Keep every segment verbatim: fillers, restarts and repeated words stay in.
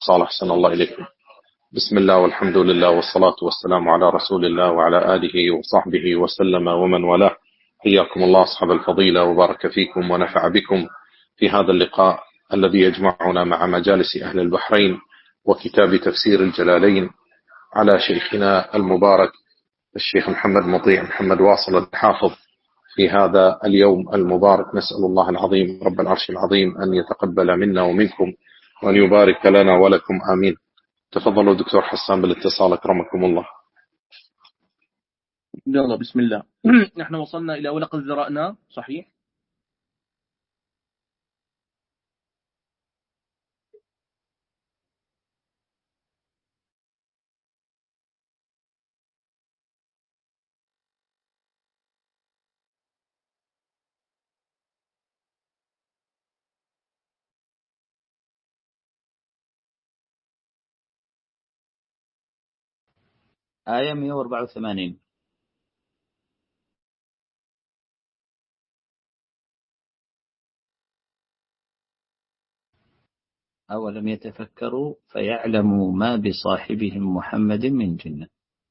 صالح أحسن الله إليكم. بسم الله والحمد لله والصلاة والسلام على رسول الله وعلى آله وصحبه وسلم ومن والاه. حياكم الله أصحاب الفضيلة وبارك فيكم ونفع بكم في هذا اللقاء الذي يجمعنا مع مجالس أهل البحرين وكتاب تفسير الجلالين على شيخنا المبارك الشيخ محمد مطيع محمد واصل الحافظ في هذا اليوم المبارك. نسأل الله العظيم رب العرش العظيم أن يتقبل منا ومنكم وأن يبارك لنا ولكم آمين. تفضلوا دكتور حسان بالاتصال أكرمكم الله. يلا بسم الله. نحن وصلنا إلى ولقد ذرأنا، صحيح؟ آية مئة وأربعة وثمانين. أولم يتفكروا فيعلموا ما بصاحبهم محمد من جنة.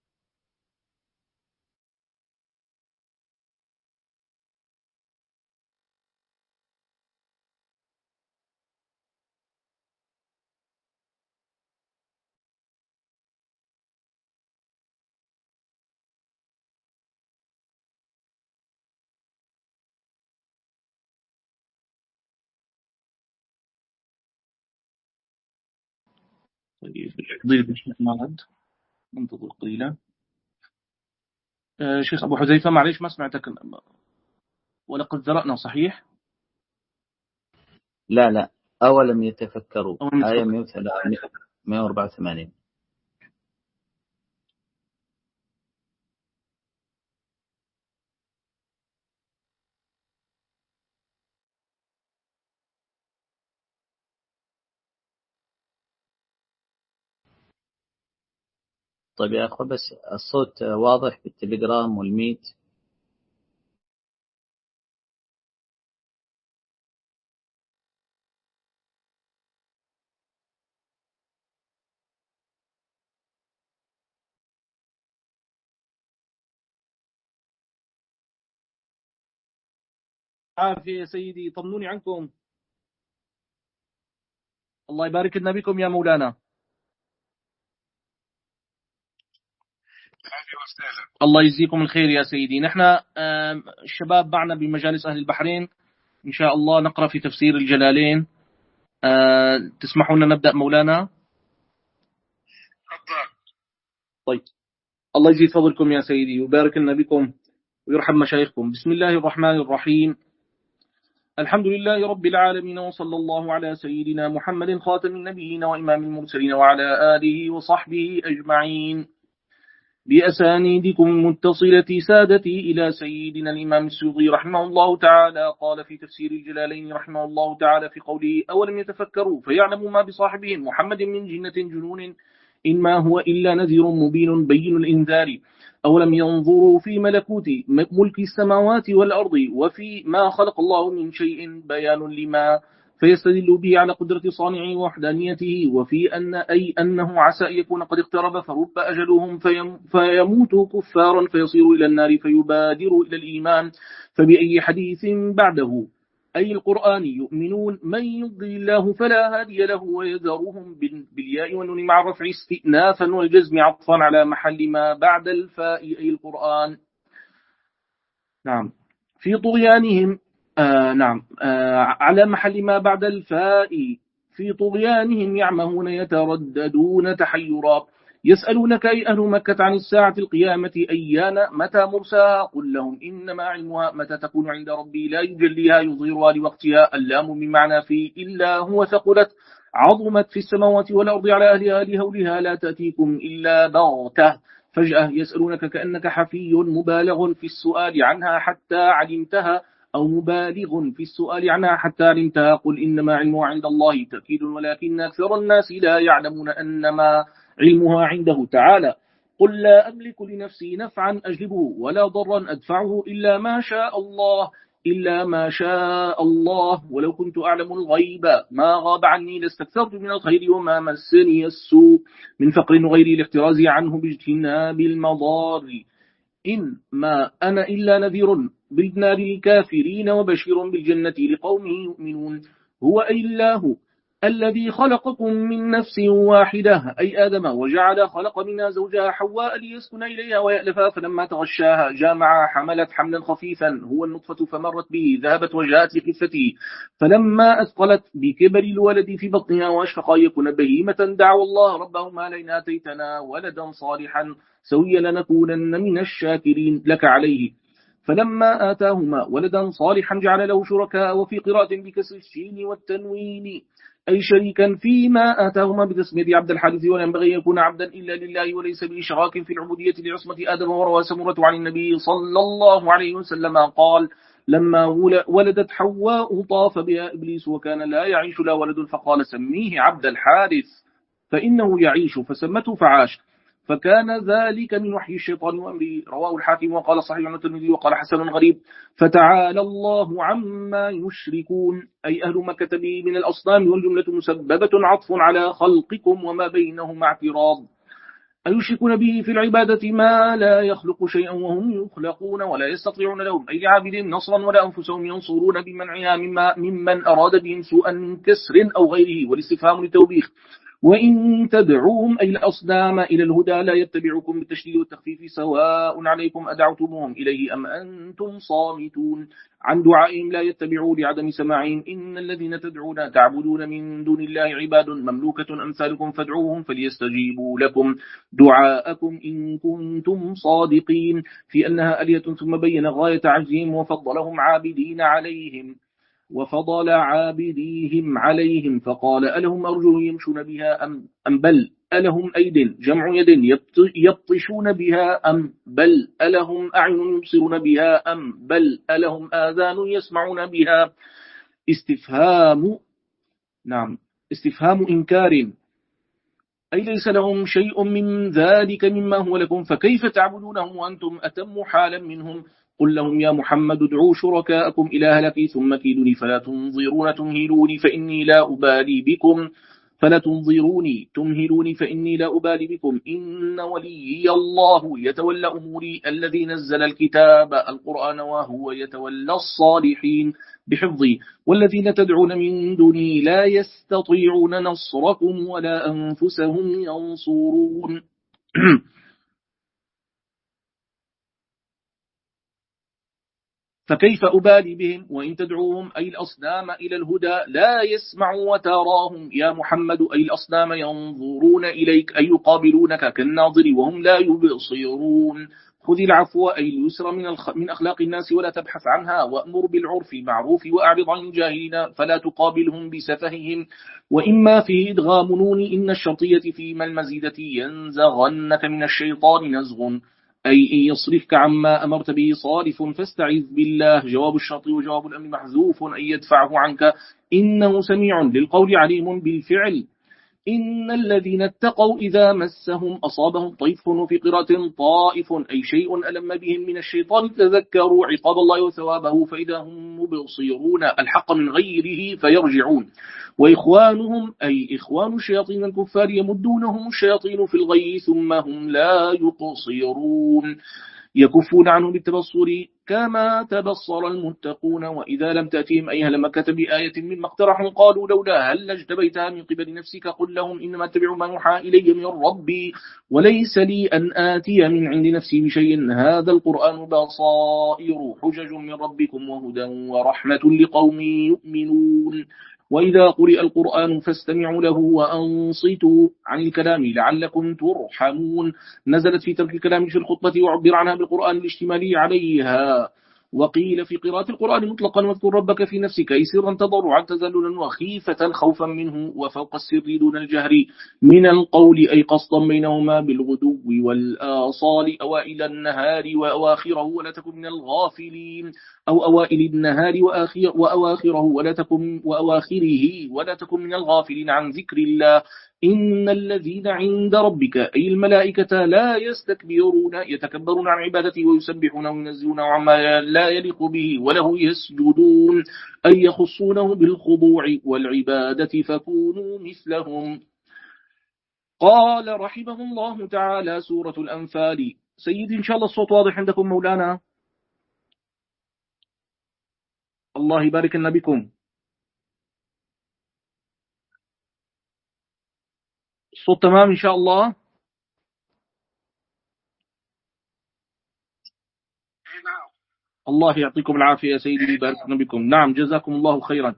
طيب ضيف الشيخ مالد، انتظر قليلا. آه شيخ أبو حذيفة معليش ما سمعتك. ولقد ذرأنا، صحيح؟ لا لا، أولم يتفكروا أولم آية يتفكروا. مئة وأربعة وثمانين. طيب يا أخوة، بس الصوت واضح بالتليجرام والميت. عافية يا سيدي، طمنوني عنكم. الله يبارك لنا بكم يا مولانا. الله يجزيكم الخير يا سيدي. نحن الشباب معنا بمجالس أهل البحرين، إن شاء الله نقرأ في تفسير الجلالين. أه تسمحوا لنا نبدأ مولانا؟ طيب، الله يزيد فضلكم يا سيدي ويبارك لنا بكم ويرحم مشايخكم. بسم الله الرحمن الرحيم. الحمد لله رب العالمين، وصلى الله على سيدنا محمد خاتم النبيين وإمام المرسلين وعلى آله وصحبه أجمعين. بأسانيدكم المتصلة سادتي إلى سيدنا الإمام السيوطي رحمه الله تعالى، قال في تفسير الجلالين رحمه الله تعالى في قوله: أولم يتفكروا فيعلموا ما بصاحبهم محمد من جنة جنون إنما هو إلا نذير مبين بين الإنذار. أولم ينظروا في ملكوت ملك السماوات والأرض وفي ما خلق الله من شيء بيان لما فيستدل به على قدرة صانعه ووحدانيته، وفي أن أي أنه عسى أن يكون قد اقترب فرب أجلهم فيم فيموتوا كفارا فيصيروا إلى النار فيبادروا إلى الإيمان، فبأي حديث بعده أي القرآن يؤمنون. من يضلل الله فلا هادي له ويذرهم بالياء والنون مع الرفع استئنافا والجزم عطفا على محل ما بعد الفاء أي القرآن. نعم. في طغيانهم آه نعم آه على محل ما بعد الفاء. في طغيانهم يعمهون يترددون تحيرا. يسألونك أي أهل مكة عن الساعة القيامة أيان متى مرساها قل لهم إنما علمها متى تكون عند ربي لا يجليها يظهرها لوقتها. اللام من معنى في إلا هو ثقلت عظمت في السماوات والأرض على أهلها لهولها لا تأتيكم إلا بغتة فجأة. يسألونك كأنك حفي مبالغ في السؤال عنها حتى علمتها أو مبالغ في السؤال عنها حتى علمتها قل إنما علمها عند الله تأكيد ولكن أكثر الناس لا يعلمون أنما علمها عنده تعالى. قل لا أملك لنفسي نفعا أجلبه ولا ضرا أدفعه إلا ما شاء الله إلا ما شاء الله، ولو كنت أعلم الغيب ما غاب عني لاستكثرت من الخير وما مسني السوء من فقر وغير الاحتراز عنه باجتناب المضار. إن ما أنا إلا نذير بالنار للكافرين وبشير بالجنة لقوم يؤمنون. هو أي الله الذي خلقكم من نفس واحدة أي آدم، وجعل خلق منها زوجها حواء ليسكن إليها ويألفها، فلما تغشاها جامعها حملت حملا خفيفا هو النطفة فمرت به، ذهبت وجاءت لخفته، فلما أثقلت بكبر الولد في بطنها وأشفق يكون بهيمة دعوا الله ربهما لئن آتيتنا ولدا صالحا سويا لنكونن من الشاكرين لك عليه، فلما آتاهما ولدا صالحا جعل له شركاء، وفي قراءة بكسر الشين والتنوين أي شريكا فيما آتاهما بتسمية عبد الحارث، ولا ينبغي يكون عبدا إلا لله وليس بإشراك في العبودية لعصمة آدم. وروى سمرة عن النبي صلى الله عليه وسلم قال لما ولدت حواء طاف بها إبليس وكان لا يعيش لا ولد، فقال سميه عبد الحارث فإنه يعيش، فسمته فعاش، فكان ذلك من وحي الشيطان وأمره. رواه الحاكم وقال صحيح الترمذي وقال حسن غريب. فتعالى الله عما يشركون أي أهل مكة به من الأصنام، والجملة مسببة عطف على خلقكم وما بينهما اعتراض. أيشركون به في العبادة ما لا يخلق شيئا وهم يخلقون ولا يستطيعون لهم أي لعابدهم نصرا ولا أنفسهم ينصرون بمنعها مما ممن أراد بهم سوءا من كسر أو غيره، والاستفهام للتوبيخ. وإن تدعوهم أي الأصنام إلى الهدى لا يتبعكم بالتشديد والتخفيف سواء عليكم أدعوتموهم إليه أم أنتم صامتون. عن دعائهم لا يتبعوا لعدم سماعهم. إن الذين تدعون تعبدون من دون الله عباد مملوكة أمثالكم فادعوهم فليستجيبوا لكم دعاءكم إن كنتم صادقين في أنها آلية، ثم بين غاية عجزهم وفضلهم عابدين عليهم وفضل عابديهم عليهم، فقال ألهم أرجل يمشون بها أم, أم بل ألهم أيد جمع يد يبطشون بها أم بل ألهم أعين يبصرون بها أم بل ألهم آذان يسمعون بها. استفهام نعم استفهام إنكار أي ليس لهم شيء من ذلك مما هو لكم، فكيف تعبدونهم وأنتم أتم حالا منهم. قل لهم يا محمد ادعوا شركاءكم إلى هلكي ثم كيدوني فلا تنظرون تمهلوني فإني لا أبالي بكم فلا تنظروني تمهلوني فإني لا أبالي بكم. إن ولي الله يتولى أموري الذي نزل الكتاب القرآن وهو يتولى الصالحين بحفظي، والذين تدعون من دوني لا يستطيعون نصركم ولا أنفسهم ينصرون. فكيف أبالي بهم وإن تدعوهم أي الأصنام إلى الهدى لا يسمعوا، وتراهم يا محمد أي الأصنام ينظرون إليك أي يقابلونك كالناظر وهم لا يبصرون. خذ العفو أي اليسر من, من أخلاق الناس ولا تبحث عنها، وأمر بالعرف معروف وأعرض عن الجاهلين فلا تقابلهم بسفههم. وإما فيه إدغام نون إن الشرطية فيما المزيدة ينزغنك من الشيطان نزغ أي إن يصرفك عما أمرت به صارف فاستعذ بالله. جواب الشرط وجواب الأمر محذوف أي يدفعه عنك. إنه سميع للقول عليم بالفعل. إن الذين اتقوا إذا مسهم أصابهم طيف، وفي قراءة طائف أي شيء ألم بهم من الشيطان تذكروا عقاب الله وثوابه فإذا هم مبصرون الحق من غيره فيرجعون. وإخوانهم أي إخوان الشياطين الكفار يمدونهم الشياطين في الغي ثم هم لا يقصرون يكفون عنه بالتبصر كما تبصر المتقون. وإذا لم تأتيهم أي هل مكة بآية مما اقترحوا قالوا لولا هل اجتبيتها من قبل نفسك قل لهم إنما اتبع ما يوحى إلي من ربي وليس لي أن آتي من عند نفسي بشيء هذا القرآن بصائر حجج من ربكم وهدى ورحمة لقوم يؤمنون. وإذا قرئ القرآن فاستمعوا له وأنصتوا عن الكلام لعلكم ترحمون. نزلت في ترك الكلام في الخطبة وعبر عنها بالقرآن الاشتمالي عليها. وقيل في قراءة القرآن مطلقا واذكر ربك في نفسك أي سرا تضرعا تذللا وخيفة خوفا منه وفوق السر دون الجهر من القول أي قصدا بينهما بالغدو والآصال أوائل النهار وأواخره ولا تكن من الغافلين أو أوائل النهار وآخر وأواخره ولا تكن وأواخره ولا تكن من الغافلين عن ذكر الله إن الذين عند ربك أي الملائكة لا يستكبرون يتكبرون عن عبادته ويسبحون وينزهون عما لا يليق به وله يسجدون أي يخصونه بالخضوع والعبادة فكونوا مثلهم. قال رحمه الله تعالى سورة الأنفال. سيدي إن شاء الله الصوت واضح عندكم مولانا؟ الله يبارك لنا بكم. الصوت تمام إن شاء الله؟ الله يعطيكم العافية يا سيدي يبارك لنا بكم. نعم جزاكم الله خيرا.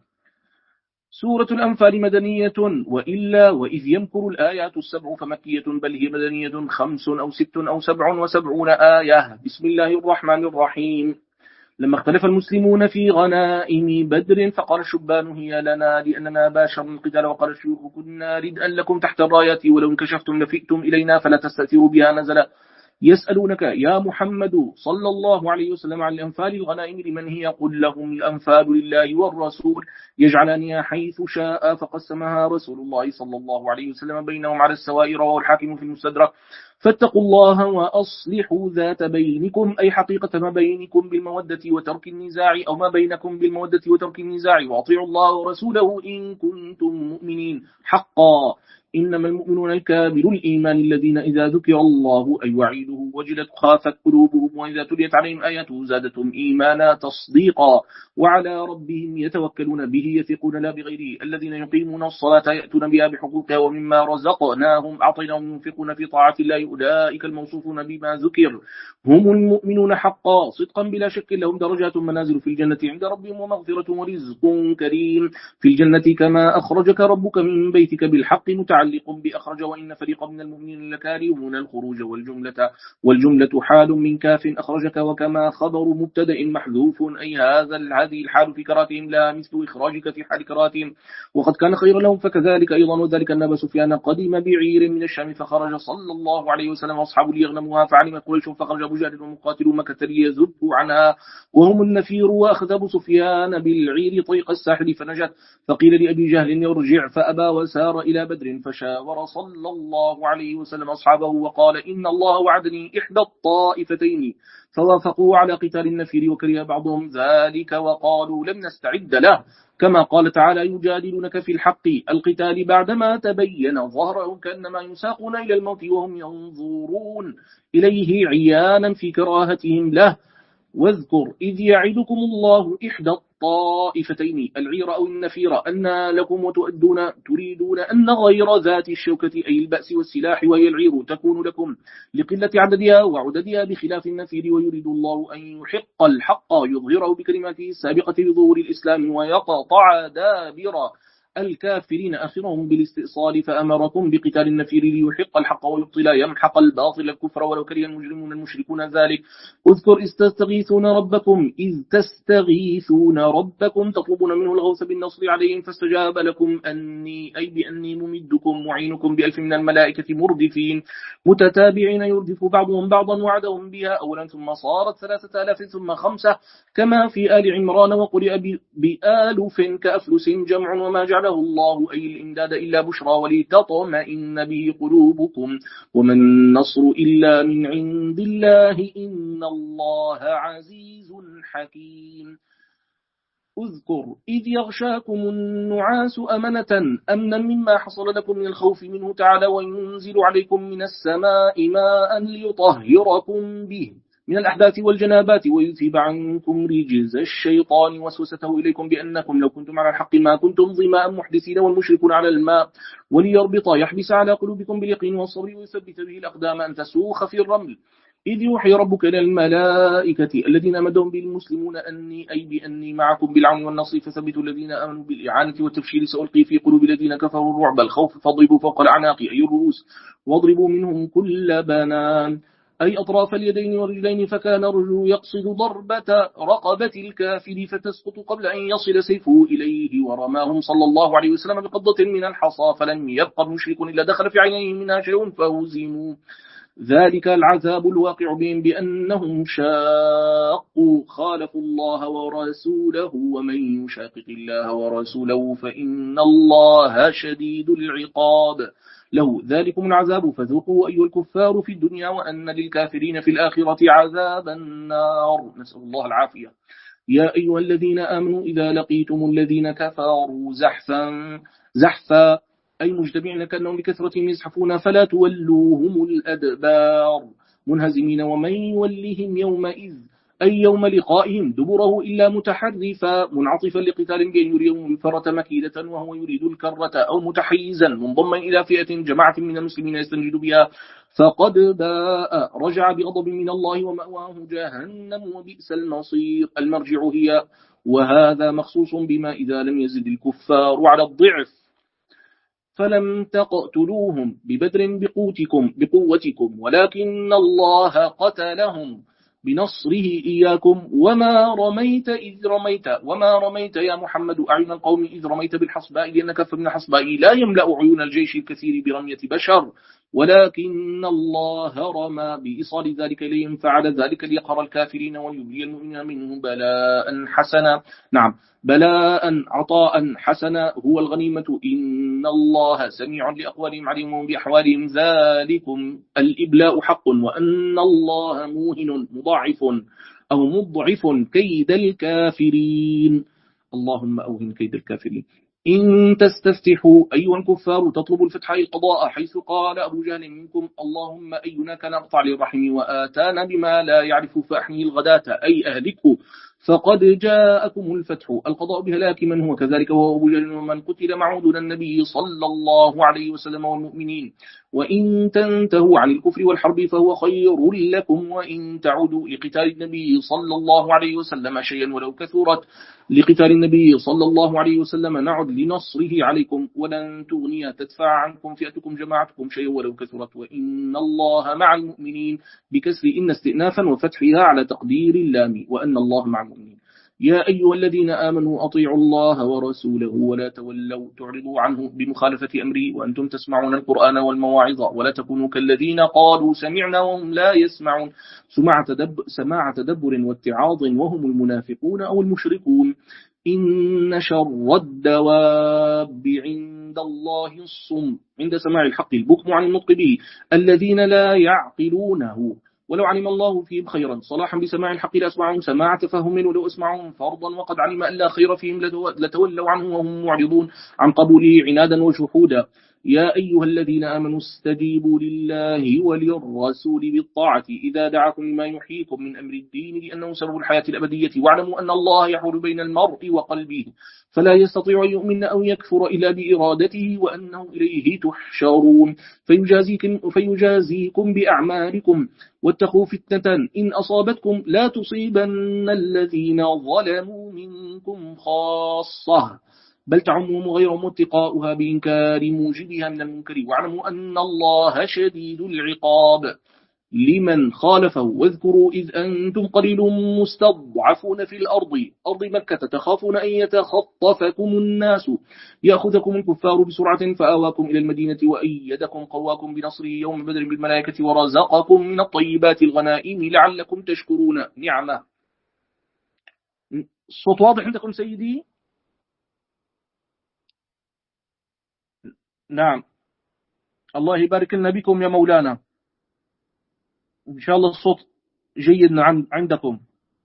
سورة الأنفال مدنية وإلا وإذ يمكر الآيات السبع فمكية بل هي مدنية خمس أو ست أو سبع وسبعون آية. بسم الله الرحمن الرحيم. لما اختلف المسلمون في غنائم بدر فقال الشبان هي لنا لأننا باشرنا القتال وقال الشيوخ كنا ردءا لكم تحت الرايات ولو انكشفتم لفئتم إلينا فلا تستأثروا بها نزل. يسألونك يا محمد صلى الله عليه وسلم عن الأنفال الغنائم لمن هي قل لهم الأنفال لله والرسول يجعلني حيث شاء فقسمها رسول الله صلى الله عليه وسلم بينهم على السواء رواه الحاكم في المستدرك. فاتقوا الله وأصلحوا ذات بينكم أي حقيقة ما بينكم بالمودة وترك النزاع أو ما بينكم بالمودة وترك النزاع وأطيعوا الله ورسوله إن كنتم مؤمنين حقا. إنما المؤمنون الكامل الإيمان الذين إذا ذكر الله أي وعيده وجلت خافت قلوبهم وإذا تليت عليهم آياته زادتهم إيمانا تصديقا وعلى ربهم يتوكلون به يثقون لا بغيره الذين يقيمون الصلاة يأتون بها بحقوقها ومما رزقناهم أعطيناهم ينفقون في طاعة الله أولئك الموصوفون بما ذكر هم المؤمنون حقا صدقا بلا شك لهم درجات منازل في الجنة عند ربهم ومغفرة ورزق كريم في الجنة كما أخرجك ربك من بيتك بالحق متعلق بأخرج وإن فريقا من المؤمنين لكارهون الخروج والجملة والجملة حال من كاف أخرجك وكما خبر مبتدأ محذوف أي هذا هذه الحال في كراتهم لا مثل إخراجك في حال كراتهم وقد كان خيرا لهم فكذلك أيضا وذلك أن أبا سفيان قدم بعير من الشام فخرج صلى الله عليه وسلم وأصحابه ليغنموها فعلم قريش فخرج أبو جهل ومقاتل مكة ليذبوا عنها وهم النفير وأخذ أبو سفيان بالعير طريق الساحل فنجت فقيل لأبي جهل يرجع فأبى وسار إلى بدر فشاور صلى الله عليه وسلم أصحابه وقال إن الله وعدني إحدى الطائفتين فوافقوا على قتال النفير وكره بعضهم ذلك وقالوا لم نستعد له كما قال تعالى يجادلونك في الحق القتال بعدما تبين ظهرهم كأنما يساقون إلى الموت وهم ينظرون إليه عيانا في كراهتهم له. واذكر إذ يعدكم الله إحدى الطائفتين العير أو النفير أن لكم وتؤدون تريدون أن غير ذات الشوكة أي البأس والسلاح وهي العير تكون لكم لقلة عددها وعددها بخلاف النفير ويريد الله أن يحق الحق يظهره بكلماته السابقة بظهور الإسلام ويقطع دابر الكافرين آخرهم بالاستئصال فأمركم بقتال النفير ليحق الحق ويبطل يمحق الباطل الكفر ولو كره المجرمون المشركون ذلك. اذكر إذ تستغيثون ربكم إذ تستغيثون ربكم تطلبون منه الغوث بالنصر عليهم فاستجاب لكم أني أي بأني ممدكم معينكم بألف من الملائكة مردفين متتابعين يردف بعضهم بعضا وعدهم بها أولا ثم صارت ثلاثة آلاف ثم خمسة كما في آل عمران وقرئ بآلف كأفلس جمع وما جعله الله أي الإمداد إلا بشرى ولتطمئن به قلوبكم وما النصر إلا من عند الله إن الله عزيز حكيم. اذكر إذ يغشاكم النعاس أمنة أمنا مما حصل لكم من الخوف منه تعالى وينزل عليكم من السماء ماء ليطهركم به من الأحداث والجنابات ويذهب عنكم رجز الشيطان وسوسته إليكم بأنكم لو كنتم على الحق ما كنتم ظماء محدثين والمشركون على الماء وليربط يحبس على قلوبكم باليقين والصبر ويثبت به الأقدام أن تسوخ في الرمل. إذ يوحي ربك إلى الملائكة الذين أمدهم بالمسلمون أني أي بأني معكم بالعون والنصر فثبتوا الذين آمنوا بالإعانة والتبشير سألقي في قلوب الذين كفروا الرعب الخوف فاضربوا فوق العناق أي الرؤوس واضربوا منهم كل بنان أي أطراف اليدين والرجلين فكان رجل يقصد ضربة رقبة الكافر فتسقط قبل أن يصل سيفه إليه ورماهم صلى الله عليه وسلم بقبضة من الحصى فلم يبقى مشرك إلا دخل في عينيه منها شيء فهزموا ذلك العذاب الواقع بهم بأنهم شاقوا خالفوا الله ورسوله ومن يشاقق الله ورسوله فإن الله شديد العقاب له ذلكم العذاب فذوقوا أيها الكفار في الدنيا وأن للكافرين في الآخرة عذاب النار نسأل الله العافية. يا أيها الذين آمنوا إذا لقيتم الذين كفروا زحفا زحفا أي مجتمعين كأنهم بكثرة يزحفون فلا تولوهم الأدبار منهزمين ومن يولهم يومئذ أي يوم لقائهم دبره إلا متحرفا منعطفا لقتال بين يريهم الفرة مكيدة وهو يريد الكرة أو متحيزا منضما إلى فئة جماعة من المسلمين يستنجد بها فقد باء رجع بغضب من الله ومأواه جهنم وبئس المصير المرجع هي وهذا مخصوص بما إذا لم يزد الكفار على الضعف فلم تقتلوهم ببدر بقوتكم بقوتكم ولكن الله قتلهم بنصره إياكم وما رميت إذ رميت وما رميت يا محمد أعين القوم إذ رميت بالحصباء لأنك فمن حصباء لا يملأ عيون الجيش الكثير برمية بشر ولكن الله رمى بإيصال ذلك إليهم فعل ذلك ليقهر الكافرين ويبلي المؤمنين منهم بلاء حسنا نعم بلاء عطاء حسنا هو الغنيمة إن الله سميع لأقوالهم عليم بأحوالهم ذلكم الإبلاء حق وأن الله موهن مضاعف أو مضعف كيد الكافرين اللهم أوهن كيد الكافرين إن تستفتحوا أيها الكفار تطلبوا الفتح القضاء حيث قال أبو جهل منكم اللهم أينا كان أقطع للرحم وآتانا بما لا يعرف فأحمي الغداة أي أهلكه فقد جاءكم الفتح القضاء بهلاك من هو كذلك وهو أبو جهل ومن قتل معه دون النبي صلى الله عليه وسلم والمؤمنين وإن تنتهوا عن الكفر والحرب فهو خير لكم وإن تعودوا لقتال النبي صلى الله عليه وسلم شيئا ولو كثرت لقتال النبي صلى الله عليه وسلم نعد لنصره عليكم ولن تغني تدفع عنكم فئتكم جماعتكم شيئا ولو كثرت وإن الله مع المؤمنين بكسر إن استئنافا وفتحها على تقدير اللام وأن الله مع المؤمنين يا أيها الذين آمنوا أطيعوا الله ورسوله ولا تولوا تعرضوا عنه بمخالفة أمره وأنتم تسمعون القرآن والمواعظ ولا تكونوا كالذين قالوا سمعنا وهم لا يسمعون سماع تدبر, سماع تدبر واتعاظ وهم المنافقون أو المشركون إن شر الدواب عند الله الصم عند سماع الحق البكم عن النطق به الذين لا يعقلونه ولو علم الله فيهم خيرا صلاحا بسماع الحق لأسمعهم سماع تفهم ولو أسمعهم فرضا وقد علم أن لا خير فيهم لتولوا عنه وهم معرضون عن قبوله عنادا وشحودا يا أيها الذين آمنوا استجيبوا لله وللرسول بالطاعة إذا دعاكم لما يحييكم من أمر الدين لأنه سبب الحياة الأبدية واعلموا أن الله يحول بين المرء وقلبه فلا يستطيع أن يؤمن أو يكفر إلا بإرادته وأنه إليه تحشرون فيجازيكم, فيجازيكم بأعمالكم واتقوا فتنة إن أصابتكم لا تصيبن الذين ظلموا منكم خاصة بل تعمهم غير متقاؤها بإنكار موجبها من المنكر واعلموا أن الله شديد العقاب لمن خالفه واذكروا إذ أنتم قليل مستضعفون في الأرض أرض مكة تخافون أن يتخطفكم الناس يأخذكم الكفار بسرعة فآواكم إلى المدينة وأيدكم قواكم بنصره يوم بدر بالملائكة ورزقكم من الطيبات الغنائم لعلكم تشكرون نعمة. الصوت واضح عندكم سيدي؟ نعم الله يبارك لنا بكم يا مولانا إن شاء الله الصوت جيد عندكم.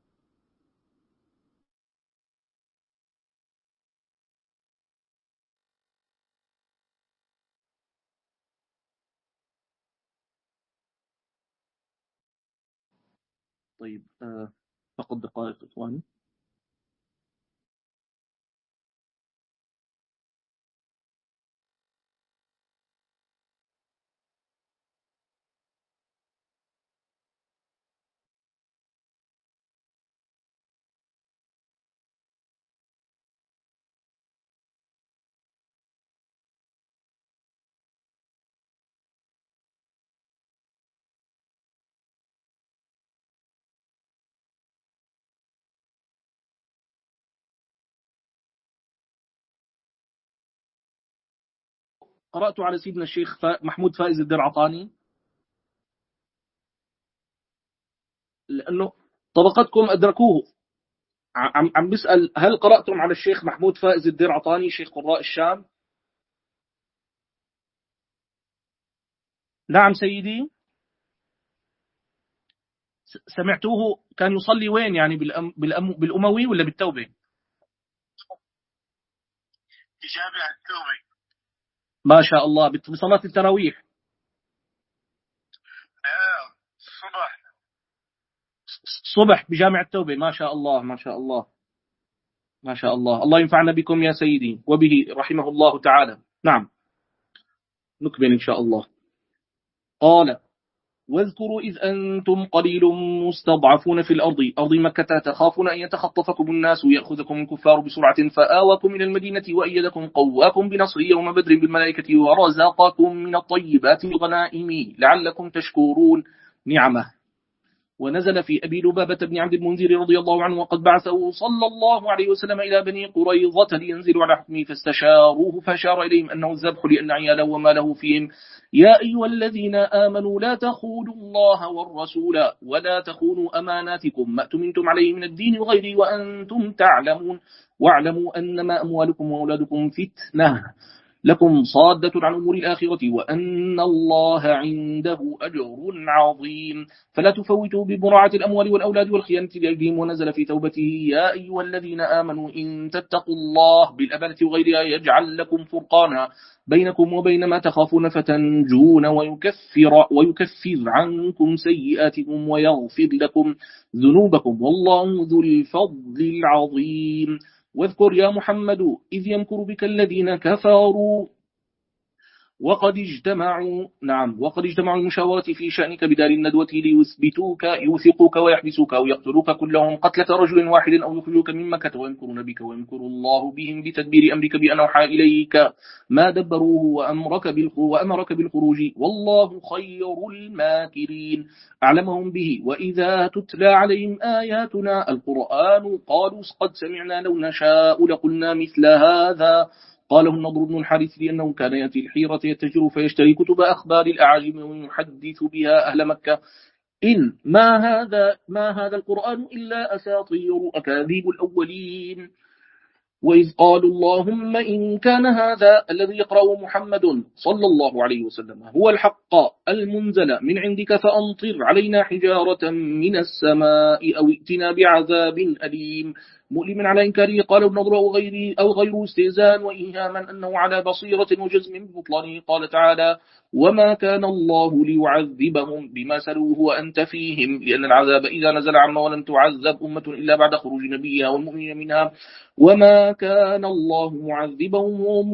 طيب آه فقط دقائق إخواني. قرأت على سيدنا الشيخ محمود فائز الدرعطاني لأنه طبقتكم أدركوه. عم عم بسأل هل قرأتم على الشيخ محمود فائز الدير عطاني شيخ قراء الشام؟ نعم سيدي. سمعتوه كان يصلي وين يعني بالأم بالأم بالأموي ولا بالتوبة؟ بجامع التوبة. ما شاء الله بصلاة التراويح. لا الصبح. الصبح بجامع التوبة. ما شاء الله ما شاء الله ما شاء الله. الله ينفعنا بكم يا سيدي وبه رحمه الله تعالى. نعم نكمل إن شاء الله. قال واذكروا إذ أنتم قليل مستضعفون في الأرض أرض مكة تخافون أن يتخطفكم الناس ويأخذكم الكفار بسرعة فآواكم من المدينة وأيدكم قواكم بنصره يوم بدر بالملائكة ورزقكم من الطيبات الغنائم لعلكم تشكرون نعمه. ونزل في أبي لبابة بن عبد المنذر رضي الله عنه وقد بعثه صلى الله عليه وسلم إلى بني قريظة لينزلوا على حكمه فاستشاروه فأشار إليهم أنه الذبح لأن عياله وما له فيهم. يا أيها الذين آمنوا لا تخونوا الله والرسول ولا تخونوا أماناتكم ما أتمنتم عليه من الدين وغيره وأنتم تعلمون واعلموا أنما أموالكم وأولادكم فتنة لكم صادة عن أمور الآخرة وأن الله عنده أجر عظيم فلا تفوتوا ببراعة الأموال والأولاد والخيانة لأجلهم. ونزل في توبته يا أيها الذين آمنوا إن تتقوا الله بالأمانة وغيرها يجعل لكم فرقانا بينكم وبين ما تخافون فتنجون ويكفر, ويكفر عنكم سيئاتكم ويغفر لكم ذنوبكم والله ذو الفضل العظيم. واذكر يا محمد إذ يمكر بك الذين كفروا وقد اجتمعوا نعم وقد اجتمعوا المشاورة في شأنك بدار الندوة ليثبتوك يوثقوك ويحبسوك أو يقتلوك كلهم قتلة رجل واحد أو يخرجوك من مكة ويمكرون بك ويمكر الله بهم بتدبير أمرك بأن أوحى إليك ما دبروه وأمرك وأمرك بالخروج والله خير الماكرين أعلمهم به. وإذا تتلى عليهم آياتنا القرآن قالوا قد سمعنا لو نشاء لقلنا مثل هذا قاله النضر بن الحارث لأنه كان يأتي الحيرة يتجر فيشتري كتب أخبار الأعاجم ويحدث بها أهل مكة إن ما هذا ما هذا القرآن إلا أساطير أكاذيب الأولين. وإذ قالوا اللهم إن كان هذا الذي يقرأه محمد صلى الله عليه وسلم هو الحق المنزل من عندك فأمطر علينا حجارة من السماء أو ائتنا بعذاب أليم مؤلم على إنكاره. قال ابن نضر أو غيره أو غير استئذان وإيهاما أنه على بصيرة وجزم ببطلانه. قال تعالى وما كان الله ليعذبهم بما سلوه وأنت فيهم لأن العذاب إذا نزل عما ولم تعذب أمة إلا بعد خروج نبيها والمؤمنين منها وما كان الله معذبهم وهم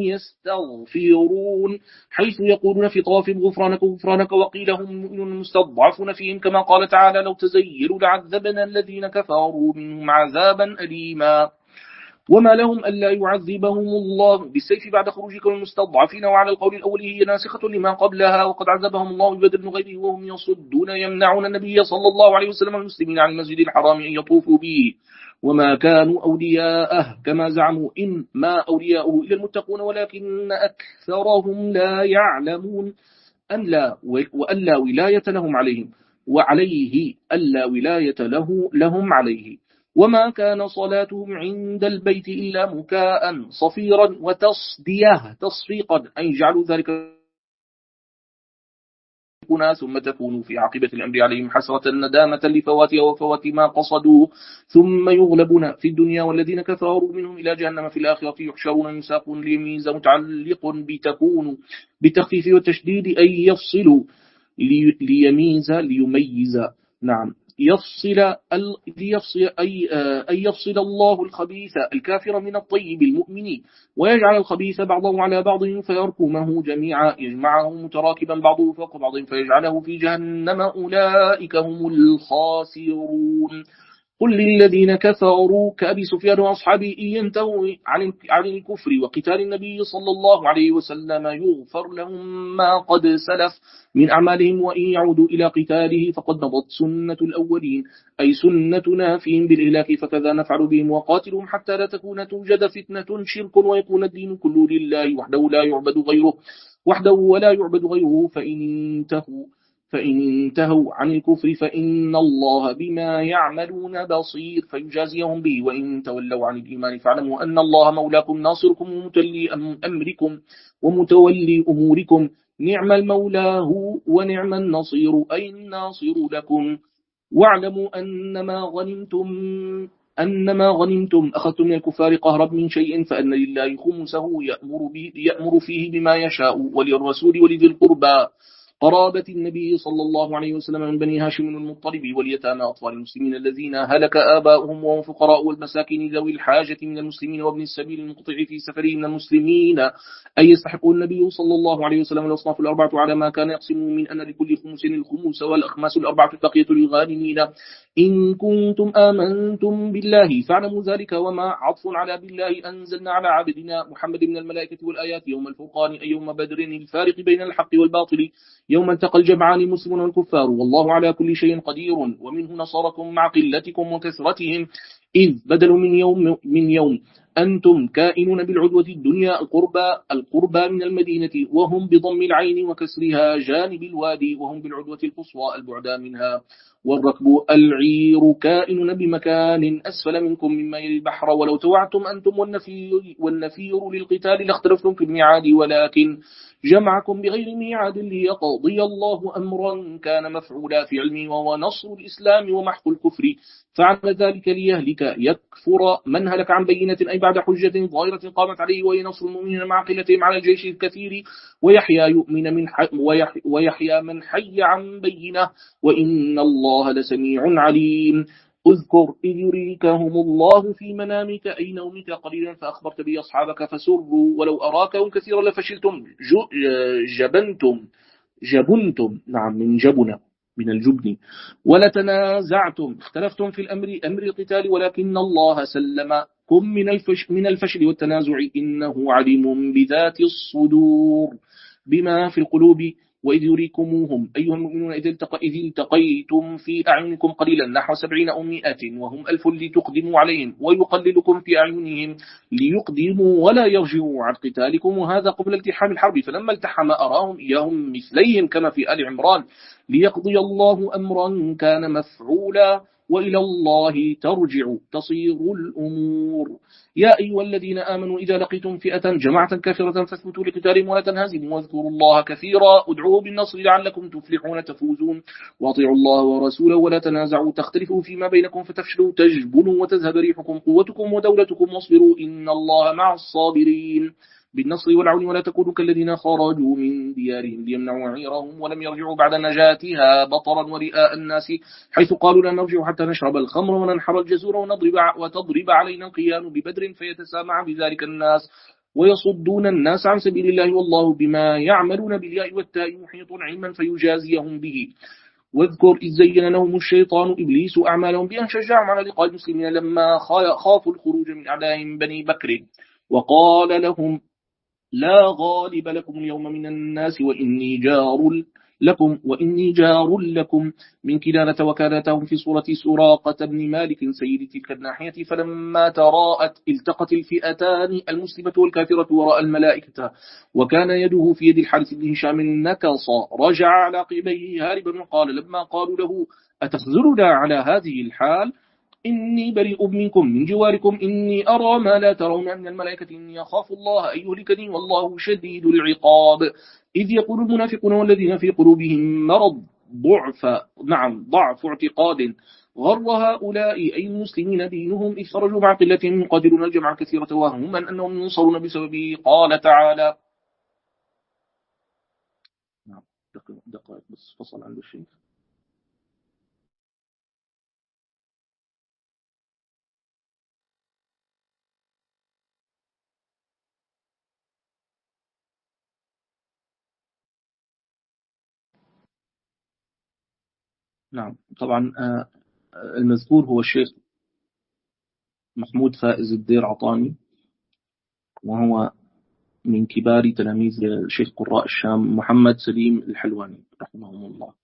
يستغفرون حيث يقولون في طواف غفرانك غفرانك وقيل هم المؤمنون المستضعفون فيهم كما قال تعالى لو تزيلوا لعذبنا الذين كفروا منهم عذابا أليما وما لهم ألا يعذبهم الله بالسيف بعد خروجك المستضعفين. وعلى القول الأول هي ناسخة لما قبلها وقد عذبهم الله ببدر وغيره وهم يصدون يمنعون النبي صلى الله عليه وسلم المسلمين عن المسجد الحرام أن يطوفوا به وما كانوا أولياءه كما زعموا إن ما أولياؤه إلا المتقون ولكن أكثرهم لا يعلمون أن لا وأن لا ولاية لهم عليهم وعليه ألا ولاية له لهم عليه. وما كان صلاتهم عند البيت إلا مكاء صفيرا وتصديه تصفيقا أن يجعلوا ذلك ثم تكون في عاقبة الأمر عليهم حسرة ندامة لفواتها وفوات ما قصدوه ثم يغلبون في الدنيا والذين كفروا منهم إلى جهنم في الآخرة يحشرون يساقون ليميز متعلق بتكون بالتخفيف والتشديد أي يفصلوا ليميز ليميز نعم يفصل ليفصل أي أن يفصل الله الخبيث الكافر من الطيب المؤمن ويجعل الخبيث بعضه على بعض فيركمه جميعا يجمعه متراكبا بعضه فوق بعض فيجعله في جهنم أولئك هم الخاسرون. قل للذين كفروا كأبي سفيان وأصحابه إن ينتهوا عن الكفر وقتال النبي صلى الله عليه وسلم يغفر لهم ما قد سلف من أعمالهم وإن يعودوا إلى قتاله فقد مضت سنة الأولين أي سنتنا فيهم بالإهلاك فكذا نفعل بهم وقاتلهم حتى لا تكون توجد فتنة شرك ويكون الدين كله لله وحده لا يعبد غيره وحده ولا يعبد غيره فإن انتهوا فإن انتهوا عن الكفر فإن الله بما يعملون بصير فيجازيهم به، وإن تولوا عن الإيمان فاعلموا أن الله مولاكم ناصركم ومتولي أمركم ومتولي أموركم، نعم المولى ونعم النصير أي الناصر لكم. واعلموا أنما غنمتم أنما غنمتم أخذتم من الكفار قهرا من شيء فأن لله خمسه يأمر, به يأمر فيه بما يشاء، وللرسول ولذي القربى قرابة النبي صلى الله عليه وسلم من بني هاشم المطلب، واليتامى أطفال المسلمين الذين هلك آباؤهم وهم فقراء والمساكين ذوي الحاجة من المسلمين وابن السبيل المنقطع في سفره من المسلمين، أي يستحق النبي صلى الله عليه وسلم الأصناف الأربعة على ما كان يقسم من أن لكل خمس الخمس والأخماس الأربعة البقية للغانمين. إن كنتم آمنتم بالله فاعلموا ذلك، وما عطف على بالله أنزلنا على عبدنا محمد من الملائكة والآيات يوم الفرقان أي يوم بدر الفارق بين الحق والباطل، يوم التقى الجمعان المسلمون والكفار والله على كل شيء قدير. ومنه نصركم مع قلتكم وكثرتهم إذ بدلوا من يوم من يوم أنتم كائنون بالعدوة الدنيا القربى القربى من المدينة، وهم بضم العين وكسرها جانب الوادي، وهم بالعدوة القصوى البعدى منها، والركب العير كائن بمكان أسفل منكم مما يلي البحر، ولو توعتم أنتم والنفير, والنفير للقتال لاختلفتم في الميعاد، ولكن جمعكم بغير ميعاد ليقضي الله أمرا كان مفعولا في علمه وهو نصر الإسلام ومحق الكفر، فعل ذلك ليهلك يكفر من هلك عن بينة أي بعد حجة ظاهرة قامت عليه، وينصر المؤمنين مع قلتهم على الجيش الكثير، ويحيى يؤمن من حي ويحيى, ويحيى من حي عن بينه، وإن الله لسميع عليم. اذكر إذ يريكهم الله في منامك أي نومك قليلا فأخبرت به أصحابك فسروا، ولو أراكهم كثيرا لفشلتم جبنتم جبنتم نعم من جبن من الجبن، ولتنازعتم اختلفتم في الأمر أمر القتال، ولكن الله سلمكم من الفشل, من الفشل والتنازع إنه عليم بذات الصدور بما في القلوب. وإذ يريكموهم أيها المؤمنون إذ التقيتم في أعينكم قليلا نحو سبعين أو مئة وهم ألف لتقدموا عليهم، ويقللكم في أعينهم ليقدموا ولا يرجعوا عن قتالكم، وهذا قبل التحام الحرب، فلما التحم أراهم إياهم مثليهم كما في آل عمران، ليقضي الله أمرا كان مفعولا وإلى الله ترجع تصير الأمور. يا أيها الذين آمنوا إذا لقيتم فئة جماعة كافرة فاثبتوا لقتالهم ولا تنهزموا، واذكروا الله كثيرا ادعوه بالنصر لعلكم تفلحون تفوزون، واطيعوا الله ورسوله ولا تنازعوا تختلفوا فيما بينكم فتفشلوا تجبنوا وتذهب ريحكم قوتكم ودولتكم، واصبروا إن الله مع الصابرين بالنصر والعون، ولا تكونوا كالذين خرجوا من ديارهم ليمنعوا عيرهم ولم يرجعوا بعد نجاتها بطرا ورئاء الناس، حيث قالوا لا نرجع حتى نشرب الخمر وننحر الجزور ونضرب وتضرب علينا القيان ببدر فيتسامع بذلك الناس ويصدون الناس عن سبيل الله، والله بما يعملون بالياء والتاء محيط علما فيجازيهم به. واذكر إذ زين لهم الشيطان إبليس أعمالهم بأن شجعهم على لقاء المسلمين لما خافوا الخروج من أعدائهم بني بكر، وقال لهم لا غالب لكم اليوم من الناس وإني جار لكم وإني جار لكم من كنانة، وكانتهم في صورة سراقة بن مالك سيد تلك الناحية، فلما تراءت التقت الفئتان المسلمة والكافرة وراء الملائكة، وكان يده في يد الحارث بن هشام نكص، رجع على قبيه هاربا وقال لما قالوا له أتخذلنا على هذه الحال إني بريء منكم من جواركم إني أرى ما لا ترون من الملائكة إني أخاف الله أن يهلكني والله شديد العقاب. إذ يقول المنافقون والذين في قلوبهم مرض ضعف نعم ضعف اعتقاد غر هؤلاء أي المسلمين دينهم إذ خرجوا مع قلتهم يقاتلون الجمع كثيرة وهم أنهم ينصرون بسببه. قال تعالى نعم دقائق بس فصل عند الشيخ. نعم طبعا المذكور هو الشيخ محمود فائز الدير عطاني، وهو من كبار تلاميذ الشيخ قراء الشام محمد سليم الحلواني رحمه الله.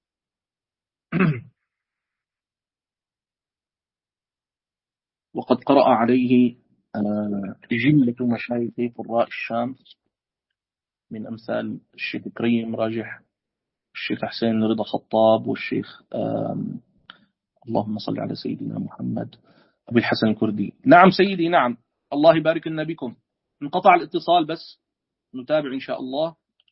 وقد قرأ عليه جملة مشايخ قراء الشام من أمثال الشيخ كريم راجح، الشيخ حسين رضا خطاب والشيخ اللهم صل على سيدنا محمد أبي الحسن الكردي. نعم سيدي نعم، الله يبارك لنا بكم. انقطع الاتصال بس نتابع إن شاء الله.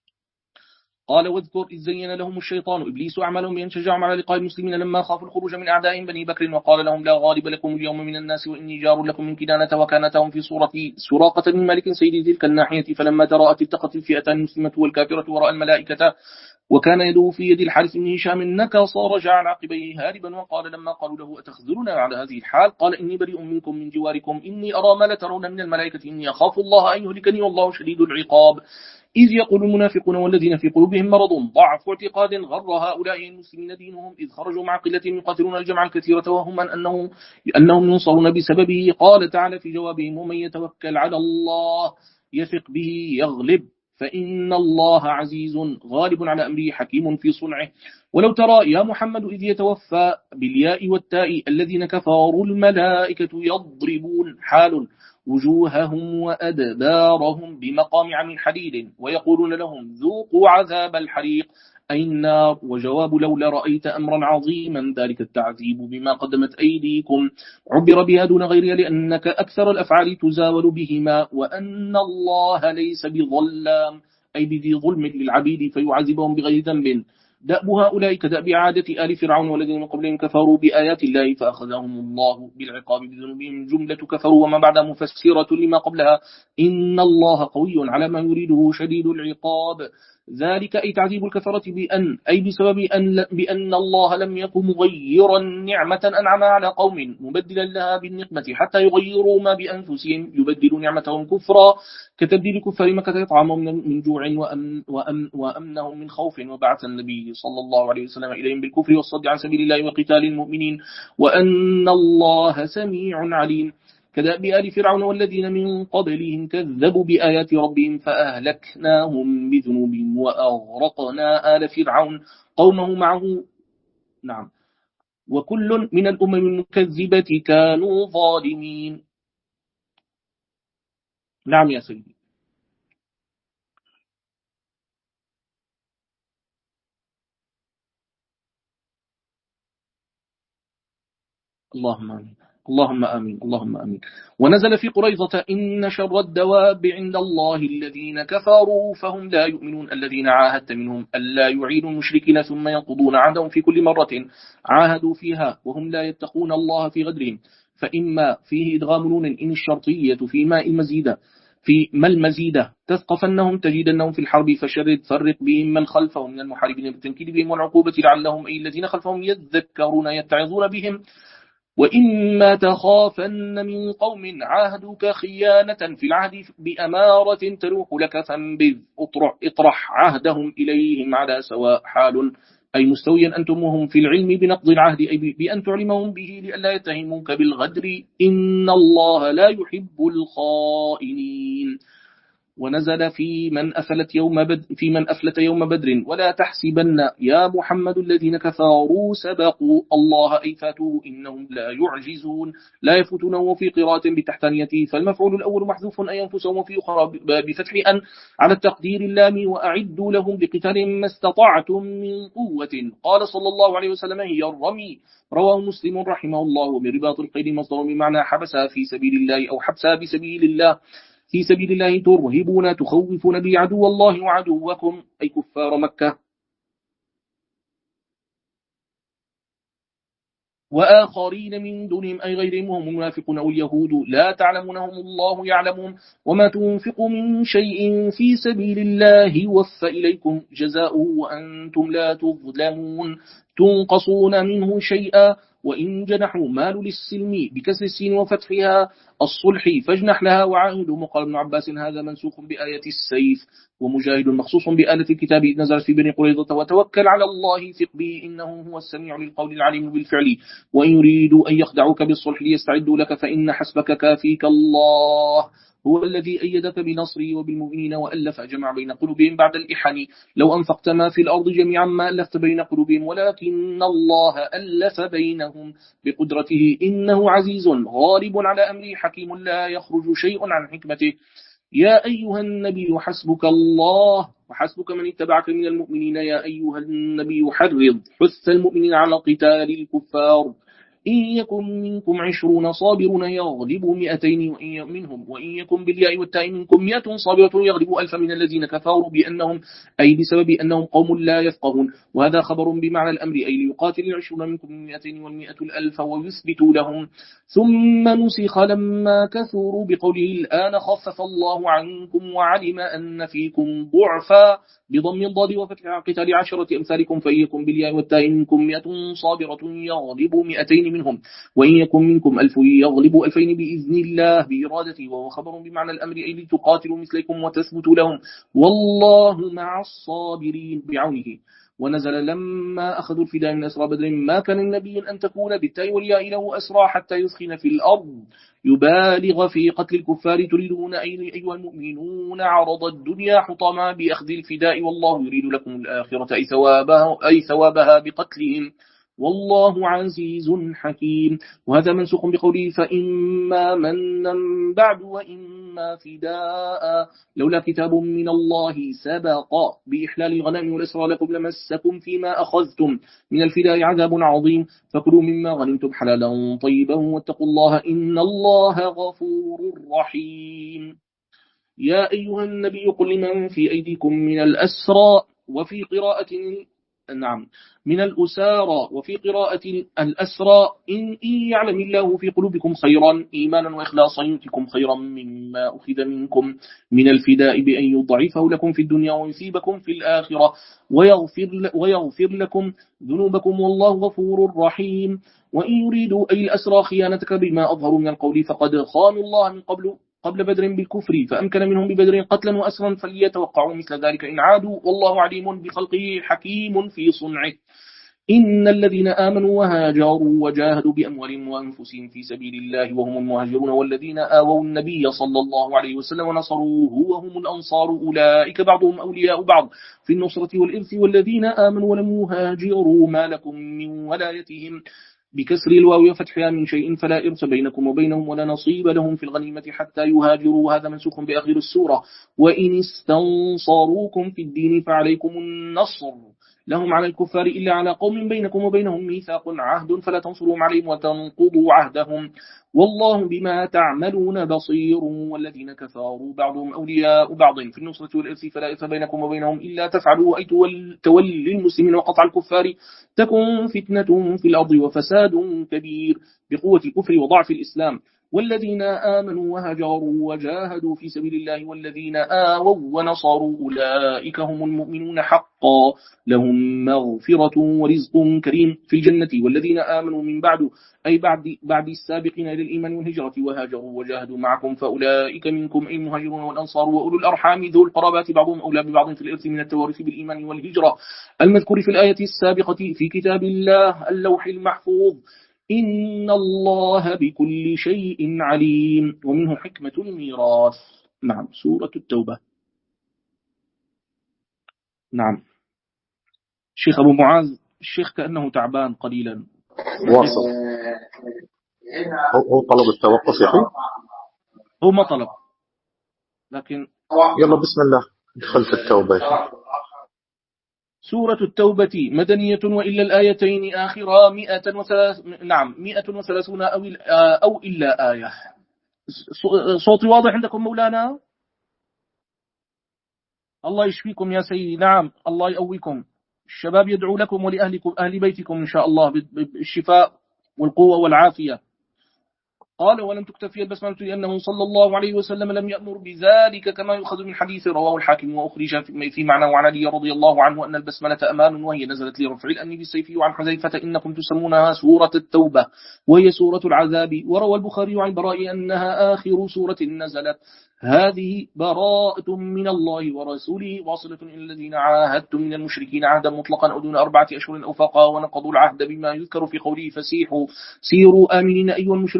قال واذكر إذ زين لهم الشيطان إبليس أعمالهم بأن شجعهم على لقاء المسلمين لما خافوا الخروج من أعدائهم بني بكر وقال لهم لا غالب لكم اليوم من الناس وإني جار لكم من كنانة وكانتهم في صورة سراقة من ملك سيد تلك الناحية فلما تراءت التقت الفئتان المسلمة والكافرة وراء الملائكة وكان يده في يد الحارث بن هشام نكص ورجع عن عقبيه هاربا وقال لما قالوا له أتخذلنا على هذه الحال قال إني بريء منكم من جواركم إني أرى ما لا ترون من الملائكة إني أخاف الله أن يهلكني والله شديد العقاب. إذ يقول المنافقون والذين في قلوبهم مرض ضعف اعتقاد غر هؤلاء المسلمين دينهم إذ خرجوا مع قلة يقاتلون الجمع الكثيرة وهم أن أنهم, أنهم ينصرون بسببه. قال تعالى في جوابهم ومن يتوكل على الله يثق به يغلب فإن الله عزيز غالب على أمره حكيم في صنعه. ولو ترى يا محمد إذ يتوفى بالياء والتاء الذين كفروا الملائكة يضربون حال وجوههم وأدبارهم بمقامع من حديد ويقولون لهم ذوقوا عذاب الحريق أي النار. وجواب لولا رأيت أمرا عظيما ذلك التعذيب بما قدمت أيديكم عبر بها دون غيرها لأنك أكثر الأفعال تزاول بهما وأن الله ليس بظلام أي بذي ظلم للعبيد فيعذبهم بغير ذنب. دأب هؤلاء كدأب عادة آل فرعون والذين من قبلهم كفروا بآيات الله فأخذهم الله بالعقاب بذنوبهم. جملة كفروا وما بعد مفسرة لما قبلها إن الله قوي على ما يريده شديد العقاب. ذلك أي تعذيب الكفرة بأن أي بسبب أن بأن الله لم يكن مغيرا نعمة أنعم على قوم مبدلا لها بالنقمة حتى يغيروا ما بأنفسهم يبدلوا نعمتهم كفرا كتبديل كفر مكة يطعمهم من جوع وأمن وأمن وأمنهم من خوف. وبعث النبي صلى الله عليه وسلم إليهم بالكفر والصد عن سبيل الله وقتال المؤمنين وأن الله سميع عليم. كدأب آل فرعون والذين من قبلهم كذبوا بآيات ربهم فأهلكناهم بذنوبهم وأغرقنا آل فرعون قومه معه. نعم وكل من الأمم المكذبة كانوا ظالمين. نعم يا سيدي. اللهم آمين اللهم آمين اللهم آمين. ونزل في قريظة إن شر الدواب عند الله الذين كفروا فهم لا يؤمنون الذين عاهدت منهم ألا يعيدوا المشركين ثم ينقضون عهدهم في كل مرة عاهدوا فيها وهم لا يتقون الله في غدرهم. فإما فيه إدغام نون إن الشرطية في ماء المزيدة في ما المزيدة تثقفنهم تجدنهم في الحرب فشرد فرق بهم من خلفهم من المحاربين بالتنكيل بهم والعقوبة لعلهم أي الذين خلفهم يذكرون يتعظون بهم. وإما تخافن من قوم عاهدوك خيانة في العهد بأمارة تلوح لك فانبذ اطرح, اطرح عهدهم إليهم على سواء حال أي مستويا أنتم وهم في العلم بنقض العهد أي بأن تعلمهم به لئلا يتهموك بالغدر إن الله لا يحب الخائنين. ونزل في من أفلت يوم بدر في من أفلت يوم بدر ولا تحسبن يا محمد الذين كفروا سبقوا الله أي فاتوا إنهم لا يعجزون لا يفوتون وفي قراءة بتحتانيته فالمفعول الأول محذوف أن ينفسهم وفي أخرى بفتح أن على التقدير اللام وأعدوا لهم بقتال ما استطعتم من قوة. قال صلى الله عليه وسلم هي الرمي رواه مسلم رحمه الله. ومن رباط القيد مصدر بمعنى حبسها في سبيل الله أو حبسها بسبيل الله في سبيل الله ترهبون تخوفون به عدو الله وعدوكم أي كفار مكة. وآخرين من دونهم أي غيرهم هم المنافقون أو اليهود لا تعلمونهم الله يعلمهم وما تنفقوا من شيء في سبيل الله يوفى إليكم جزاؤه وأنتم لا تظلمون تنقصون منه شيئا. وإن جنحوا مالوا للسلم بكسر السين وفتحها الصلح فاجنح لها وعاهدهم. قال ابن عباس هذا منسوخ بآية السيف. ومجاهد مخصوص بآلة الكتاب نزلت في بني قريظة وتوكل على الله ثق به إنه هو السميع للقول العليم بالفعل. وإن يريدوا أن يخدعوك بالصلح ليستعدوا لك فإن حسبك كافيك الله هو الذي أيدك بنصره وبالمؤمنين وألف جمع بين قلوبهم بعد الإحن لو أنفقت ما في الأرض جميعا ما ألفت بين قلوبهم ولكن الله ألف بينهم بقدرته إنه عزيز غالب على أمره حكيم لا يخرج شيء عن حكمته. يا أيها النبي حسبك الله وحسبك من اتبعك من المؤمنين. يا أيها النبي حرض حث المؤمنين على قتال الكفار. إن يكن منكم عشرون صابرون يغلبوا مئتين وإن منهم وإن يكن بالياء والتاء منكم مئة صابرة يغلبوا ألف من الذين كفروا بأنهم أي بسبب أنهم قوم لا يفقهون. وهذا خبر بمعنى الأمر أي ليقاتل العشرون منكم المئتين والمئة الألف ويثبتوا لهم. ثم نسخ لما كثروا بقوله الآن خفف الله عنكم وعلم أن فيكم ضعفا بضم الضاد وفتح قتال عشرة أمثالكم فإن يكن بالياء والتاء منكم مئة صابرة يغلبوا مئتين منهم وإن يكن منكم ألف يغلبوا ألفين بإذن الله بإرادته. وهو خبر بمعنى الأمر أي لتقاتلوا مثلكم وتثبتوا لهم والله مع الصابرين بعونه. ونزل لما أخذوا الفداء من أسرى بدر ما كان النبي أن تكون بالتاء والياء له أسرى حتى يسخن في الأرض يبالغ في قتل الكفار تريدون أيها المؤمنون عرض الدنيا حطما بأخذ الفداء والله يريد لكم الآخرة أي ثوابها, أي ثوابها بقتلهم والله عزيز حكيم. وهذا منسوخ بقوله فإما منا بعد وإما فداء لولا كتاب من الله سبق بإحلال الغنائم والإسرى لكم لمسكم فيما أخذتم من الفداء عذاب عظيم فكلوا مما غنمتم حلالا طيبا واتقوا الله إن الله غفور رحيم. يا أيها النبي قل لمن في أيديكم من الأسرى وفي قراءة نعم من الأسارى وفي قراءة الأسرى إن, إن يعلم الله في قلوبكم خيرا إيمانا وإخلاصا يؤتكم خيرا مما أخذ منكم من الفداء بأن يضعفه لكم في الدنيا ويثيبكم في الآخرة ويغفر, ويغفر لكم ذنوبكم والله غفور رحيم. وإن يريدوا أي الأسرى خيانتك بما أظهروا من القول فقد خانوا الله من قبل قبل بدر بالكفر فأمكن منهم ببدر قتلا وأسرا فليتوقعوا مثل ذلك إن عادوا والله عليم بخلقه حكيم في صنعه. إن الذين آمنوا وهاجروا وجاهدوا بأموالهم وأنفسهم في سبيل الله وهم المهاجرون والذين آووا النبي صلى الله عليه وسلم ونصروه وهم الأنصار أولئك بعضهم أولياء بعض في النصرة والإرث والذين آمنوا ولم يهاجروا ما لكم من ولايتهم بكسر الواو وفتحها من شيء فلا إرث بينكم وبينهم ولا نصيب لهم في الغنيمة حتى يهاجروا. وهذا منسوخ بآخر السورة. وإن استنصروكم في الدين فعليكم النصر لهم على الكفار إلا على قوم بينكم وبينهم ميثاق عهد فلا تنصرهم عليهم وتنقضوا عهدهم والله بما تعملون بصير. والذين كفروا بعضهم أولياء بعض في النصرة والإرث فلا إرث بينكم وبينهم إلا تفعلوا أي تولي المسلمين وقطع الكفار تكن فتنة في الأرض وفساد كبير بقوة الكفر وضعف الإسلام. والذين آمنوا وهاجروا وجاهدوا في سبيل الله والذين آووا ونصروا أولئك هم المؤمنون حقا لهم مغفرة ورزق كريم في الجنة. والذين آمنوا من بعد أي بعد, بعد السابقين إلى الإيمان والهجرة وهاجروا وجاهدوا معكم فأولئك منكم أي المهاجرون والأنصار وأولو الأرحام ذو القرابات بعضهم أولى ببعض في الإرث من التوارث بالإيمان والهجرة المذكور في الآية السابقة في كتاب الله اللوح المحفوظ. إن الله بكل شيء عليم. ومنه حكمة الميراث. نعم سورة التوبة. نعم الشيخ أبو معاذ الشيخ كأنه تعبان قليلا واصل. هو طلب التوقف يا أخي؟ هو ما طلب لكن يلا بسم الله ادخل في التوبة. سورة التوبة مدنية وإلا الآيتين آخرها مئة وثلاث نعم مئة وثلاثون أو, أو إلا آية. صوتي واضح عندكم مولانا؟ الله يشفيكم يا سيدي. نعم الله يقويكم. الشباب يدعو لكم ولأهلكم أهل بيتكم إن شاء الله بالشفاء والقوة والعافية. قال ولم تكتفي البسملة لأنه صلى الله عليه وسلم لم يأمر بذلك كما يؤخذ من حديث رواه الحاكم وأخرج في معنى وعن علي رضي الله عنه أن البسملة أمان وهي نزلت لرفع الأمن بالسيف. وعن حذيفة إنكم تسمونها سورة التوبة وهي سورة العذاب. وروى البخاري عن براء أنها آخر سورة نزلت. هذه براءة من الله ورسوله واصلة إلى الذين عاهدتم من المشركين عهدا مطلقا أو دون أربعة أشهر أو فقا ونقضوا العهد بما يذكر في قوله فسيحوا سيروا آمنين أيها المشركون في الأرض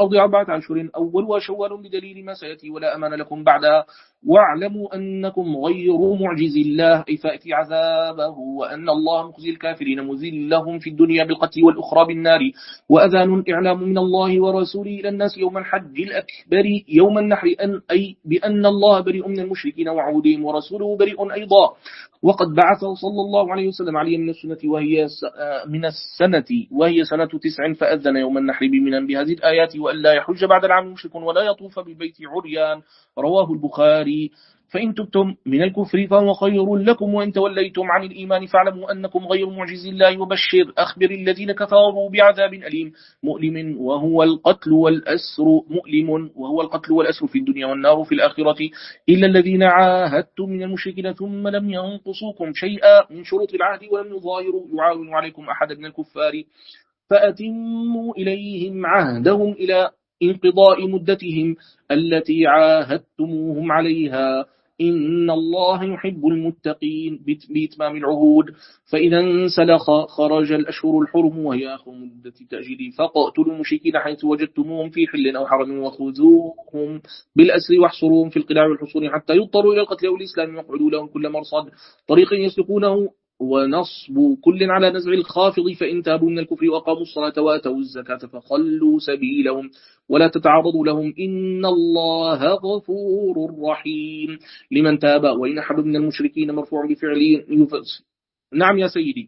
الأرض أربعة أشهر أولها شوال بدليل ما سيأتي ولا أمان لكم بعدها واعلموا أنكم غير معجز الله أي فأتي عذابه وأن الله مخزي الكافرين مذلهم في الدنيا بالقتل والأخرى بالنار وأذان إعلام من الله ورسوله إلى الناس يوم الحج الأكبر يوم النحر أن أي بأن الله بريء من المشركين وعودهم ورسوله بريء أيضا وقد بعث صلى الله عليه وسلم عليه من السنة وهي من السنة وهي سنة تسع فأذن يوم النحر بمنى بهذه الآيات وأن لا يحج بعد العام مشرك ولا يطوف بالبيت عريان رواه البخاري فإن تبتم من الكفر فهو خير لكم وإن توليتم عن الإيمان فاعلموا أنكم غير معجز الله وبشر أخبر الذين كفروا بعذاب أليم مؤلم وهو القتل والأسر مؤلم وهو القتل والأسر في الدنيا والنار في الآخرة إلا الذين عاهدتم من المشركين ثم لم ينقصوكم شيئا من شروط العهد ولم يظاهروا يعاون عليكم أحد من الكفار فأتموا إليهم عهدهم إلى انقضاء مدتهم التي عاهدتموهم عليها إن الله يحب المتقين بإتمام العهود فإذا انسلخ خرج الأشهر الحرم وهي آخر مدة تأجيل فقتلوا المشركين حيث وجدتموهم في حل أو حرم وخذوهم بالأسر واحصروهم في القلاع والحصون حتى يضطروا إلى القتل والإسلام ويقعدوا لهم كل مرصد طريق يسلكونه ونصب كل على نزع الخافض فإن تابوا من الكفر وأقاموا الصلاة وآتوا الزكاة فخلوا سبيلهم ولا تتعرضوا لهم إن الله غفور رحيم لمن تاب وإن أحد من المشركين مرفوع بفعل يفس نعم يا سيدي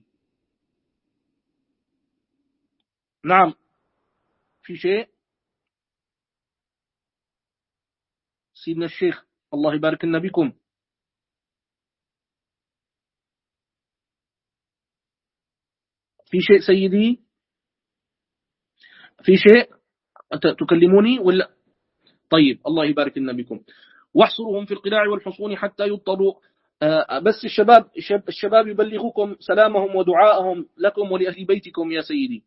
نعم في شيء سيدنا الشيخ الله يبارك لنا بكم في شيء سيدي في شيء تكلموني ولا طيب الله يبارك لنا بكم واحصرهم في القلاع والحصون حتى يضطروا آه بس الشباب الشباب يبلغكم سلامهم ودعاءهم لكم ولأهل بيتكم يا سيدي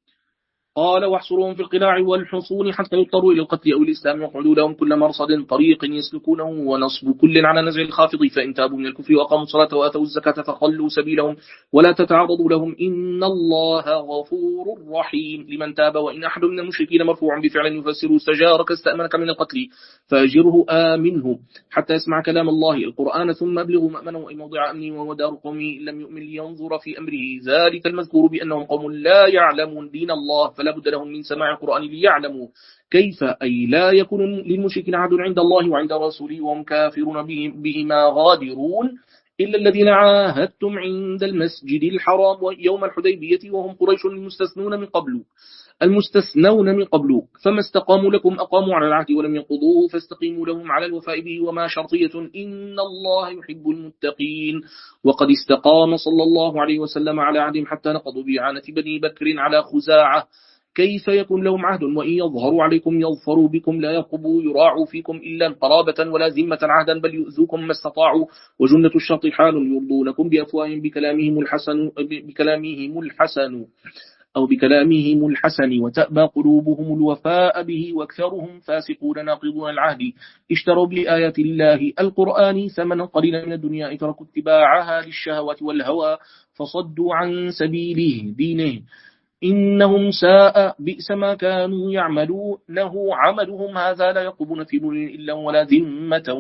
قال واحصرهم في القلاع والحصون حتى يضطروا إلى القتل أو الإسلام وقعدوا لهم كل مرصد طريق يسلكونه ونصب كل على نزع الخافض فإن تابوا من الكفر وأقاموا الصلاة وآتوا الزكاة فخلوا سبيلهم ولا تتعرضوا لهم إن الله غفور رحيم لمن تاب وإن أحد من المشركين مرفوع بفعل يفسر استجارك استأمنك من القتل فأجره آمنه حتى يسمع كلام الله القرآن ثم أبلغوا مأمنه أي موضع أمني وهو دار قومي لم يؤمن لينظر في أمره ذلك المذكور بأنهم قوم لا يعلمون دين الله فلا بد لهم من سماع القرآن ليعلموا كيف أي لا يكون للمشركين عهد عند الله وعند رسوله وهم كافرون بهما غادرون إلا الذين عاهدتم عند المسجد الحرام يوم الحديبية وهم قريش المستثنون من قبل المستثنون من قبل فما استقاموا لكم أقاموا على العهد ولم ينقضوه فاستقيموا لهم على الوفاء به وما شرطية إن الله يحب المتقين وقد استقام صلى الله عليه وسلم على عهدهم حتى نقضوا بإعانة بني بكر على خزاعة كيف يكون لهم عهد وإن يظهروا عليكم يظفروا بكم لا يرقبوا يراعوا فيكم إلا قرابة ولا ذمة عهدا بل يؤذوكم ما استطاعوا وجنة الشرط حال يرضونكم بأفواههم بكلامهم الحسن بكلامهم الحسن أو بكلامهم الحسن وتأبى قلوبهم الوفاء به واكثرهم فاسقون ناقضون العهد اشتروا بآيات الله القرآن ثمنا قليلا من الدنيا تركوا اتباعها للشهوات والهوى فصدوا عن سبيله دينه إنهم ساء بئس ما كانوا يعملونه عملهم هذا لا يقبون في مؤمن إلا ولا ذمة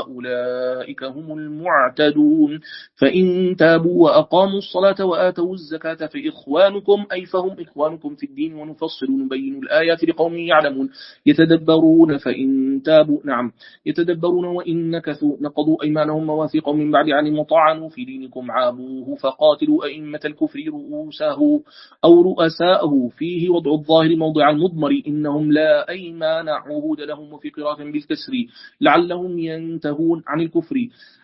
وأولئك هم المعتدون فإن تابوا وأقاموا الصلاة وآتوا الزكاة فإخوانكم أي فهم إخوانكم في الدين ونفصل نبين الآيات لقوم يعلمون يتدبرون فإن تابوا نعم يتدبرون وإن نكثوا نقضوا أيمانهم مواثيق من بعد عن مطعنوا في دينكم عابوه فقاتلوا أئمة الكفر رؤوسه أو رؤساءه فيه وضع الظاهر موضع المضمر إنهم لا أيمان عهود لهم وفي قراءة بالكسر لعلهم ينتهون عن الكفر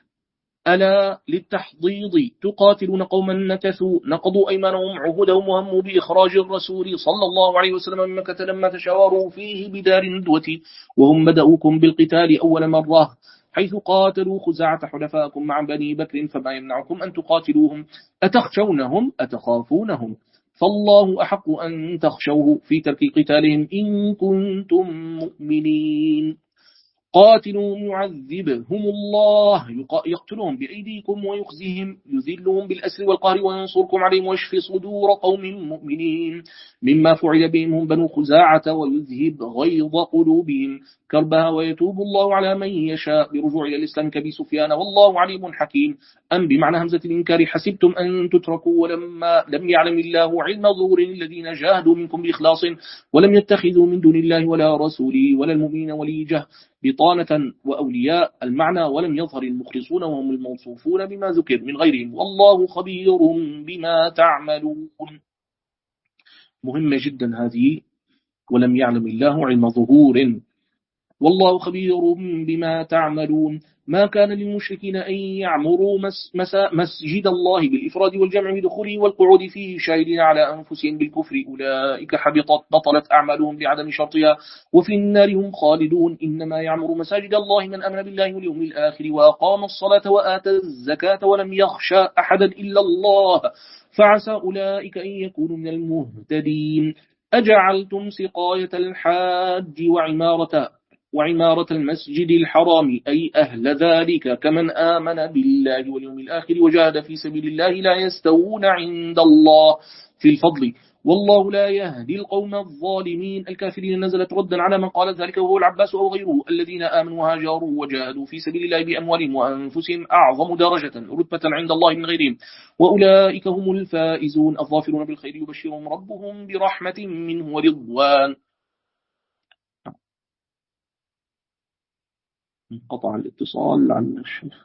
ألا للتحضيض تقاتلون قوما نكثوا نقضوا أيمانهم عهودهم وهموا بإخراج الرسول صلى الله عليه وسلم من مكة لما تشاوروا فيه بدار الندوة وهم بدأوكم بالقتال أول مرة حيث قاتلوا خزاعة حلفاءكم مع بني بكر فما يمنعكم أن تقاتلوهم أتخشونهم أتخافونهم فالله أحق أن تخشوه في ترك قتالهم إن كنتم مؤمنين قاتلوا معذبهم الله يقتلهم بأيديكم ويخزيهم يذلهم بالأسر والقهر وينصركم عليهم ويشفي صدور قوم مؤمنين مما فعل بهم هم بنو خزاعة ويذهب غيظ قلوبهم كربها ويتوب الله على من يشاء برجوع إلى الإسلام كبي سفيان والله عليم حكيم. أم بمعنى همزة الإنكار حسبتم أن تتركوا ولما لم يعلم الله علم ظهور الذين جاهدوا منكم بإخلاص ولم يتخذوا من دون الله ولا رسوله ولا المؤمنين وليجه بطانة وأولياء. المعنى ولم يظهر المخلصون وهم الموصوفون بما ذكر من غيرهم والله خبير بما تعملون. مهمة جدا هذه، ولم يعلم الله علم ظهور والله خبير بما تعملون. ما كان للمشركين أن يعمروا مس مس مسجد الله بالإفراد والجمع بدخوله والقعود فيه شاهدين على أنفسهم بالكفر أولئك حبطت بطلت أعمالهم بعدم شرطها وفي النار هم خالدون. إنما يعمر مساجد الله من أمن بالله واليوم الآخر وأقام الصلاة وآتى الزكاة ولم يخشى أحدا إلا الله فعسى أولئك أن يكونوا من المهتدين. أجعلتم سقاية الحاج وعمارة وعمارة المسجد الحرام أي أهل ذلك كمن آمن بالله واليوم الآخر وجاهد في سبيل الله لا يستوون عند الله في الفضل والله لا يهدي القوم الظالمين. الكافرين نزلت ردا على من قال ذلك وهو العباس أو غيره. الذين آمنوا وهاجروا وجاهدوا في سبيل الله بأموالهم وأنفسهم أعظم درجة رتبة عند الله من غيرهم وأولئك هم الفائزون الظافرون بالخير يبشرهم ربهم برحمة منه ورضوان. انقطع الاتصال عن الشيخ.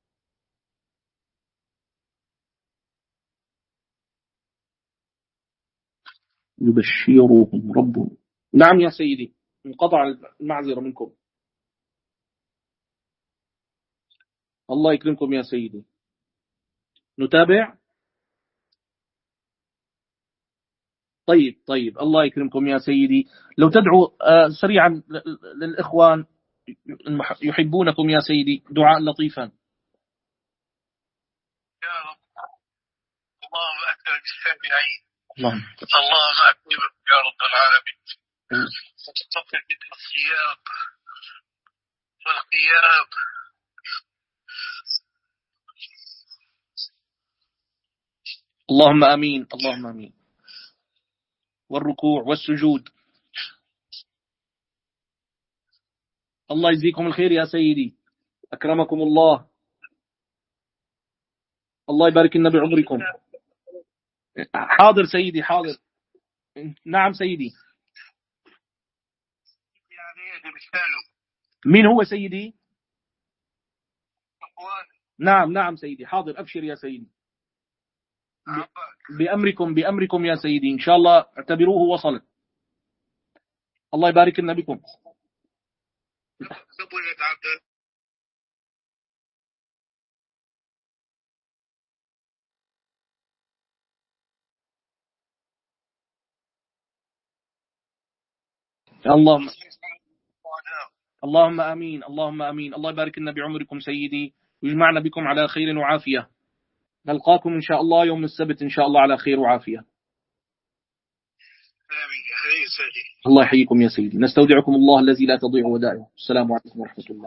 يبشرهم ربهم. نعم يا سيدي، انقطع المعذرة منكم. الله يكرمكم يا سيدي. نتابع. طيب طيب الله يكرمكم يا سيدي. لو تدعوا سريعا للإخوان يحبونكم يا سيدي دعاء لطيفا. يا رب اللهم أكرم السامعين اللهم أكرمك يا رب العالمين وتتقل بك الصيام والقيام اللهم آمين اللهم آمين والركوع والسجود. الله يجزيكم الخير يا سيدي أكرمكم الله. الله يبارك لنا بعمركم. حاضر سيدي حاضر. نعم سيدي. مين هو سيدي؟ نعم نعم سيدي حاضر. أبشر يا سيدي. بأمركم بأمركم يا سيدي إن شاء الله اعتبروه وصل. الله يبارك لنا بكم. اللهم اللهم آمين اللهم آمين. الله يبارك لنا بعمركم سيدي ويجمعنا بكم على خير وعافية. نلقاكم إن شاء الله يوم السبت إن شاء الله على خير وعافية. الله يحييكم يا سيدي. نستودعكم الله الذي لا تضيع ودائعه. السلام عليكم ورحمة الله.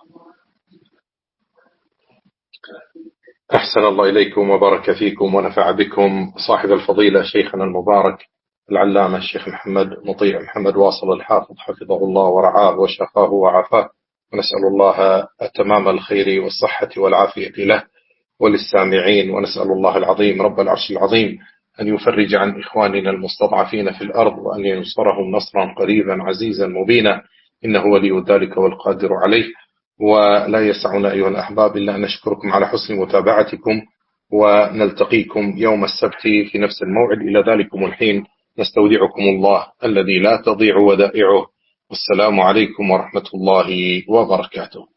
أحسن الله إليكم وبارك فيكم ونفع بكم صاحب الفضيلة شيخنا المبارك العلامة الشيخ محمد مطيع محمد واصل الحافظ حفظه الله ورعاه وشفاه وعافاه، ونسأل الله تمام الخير والصحة والعافية له وللسامعين، ونسأل الله العظيم رب العرش العظيم أن يفرج عن إخواننا المستضعفين في الأرض وأن ينصرهم نصرا قريبا عزيزا مبينا إنه ولي ذلك والقادر عليه. ولا يسعنا أيها الأحباب إلا أن نشكركم على حسن متابعتكم، ونلتقيكم يوم السبت في نفس الموعد. إلى ذلكم الحين نستودعكم الله الذي لا تضيع ودائعه، والسلام عليكم ورحمة الله وبركاته.